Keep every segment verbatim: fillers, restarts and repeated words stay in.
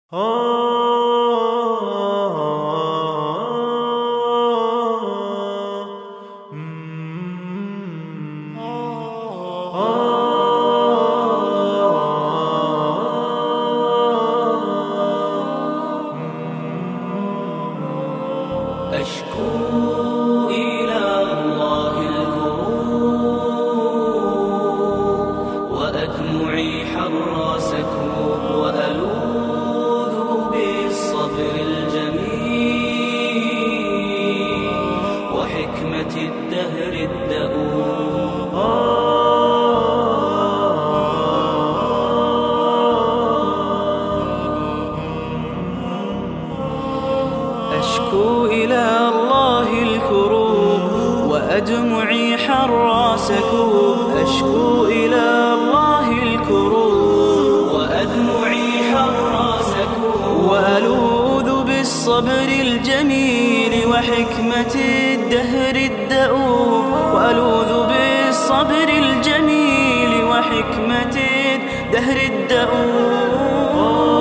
أشكو إلى الله الكروب وأدمعي حر سكوب وألوذ بالصبر الجميل وحكمة الدهر الدؤوب. أشكو إلى الله الكروب وأدمعي حر سكوب. أشكو إلى الله الكروب وأدمعي حر سكوب وألوذ بالصبر الجميل وحكمة الدهر الدؤوب. وألوذ بالصبر الجميل وحكمة الدهر الدؤوب.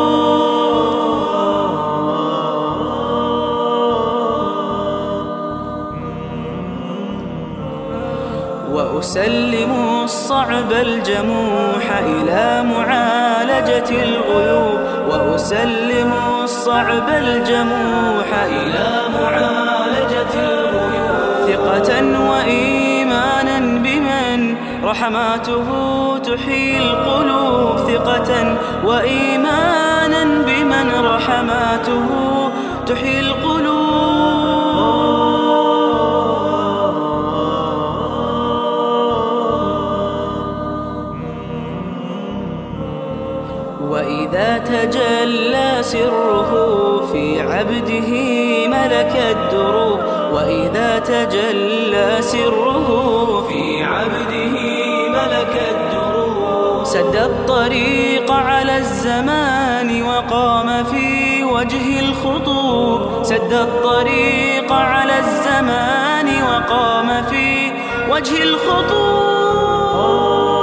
وأسلم الصعب الجموح إلى معالجة الغيوب. وأسلم الصعب الجموح إلى معالجة الغيوب ثقة وإيمانا بمن رحماته تحيي القلوب. ثقة وإيمانا بمن رحماته تحيي القلوب. وإذا تجلى سره في عبده ملك الدروب. وإذا تجلى سره في عبده ملك الدروب سد الطريق على الزمان وقام في وجه الخطوب. سد الطريق على الزمان وقام في وجه الخطوب.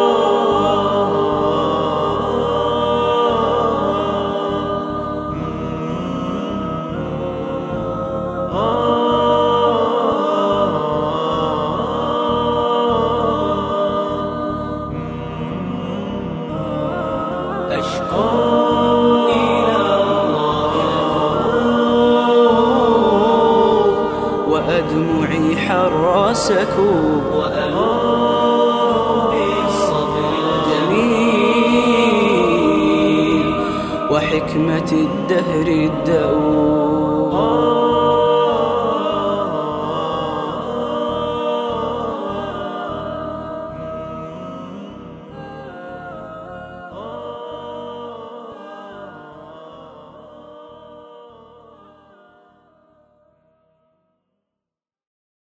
أشكو إلى الله الكروب وأدمعي حر سكوب. وألوذ بالصبر الجميل وحكمة الدهر الدؤوب.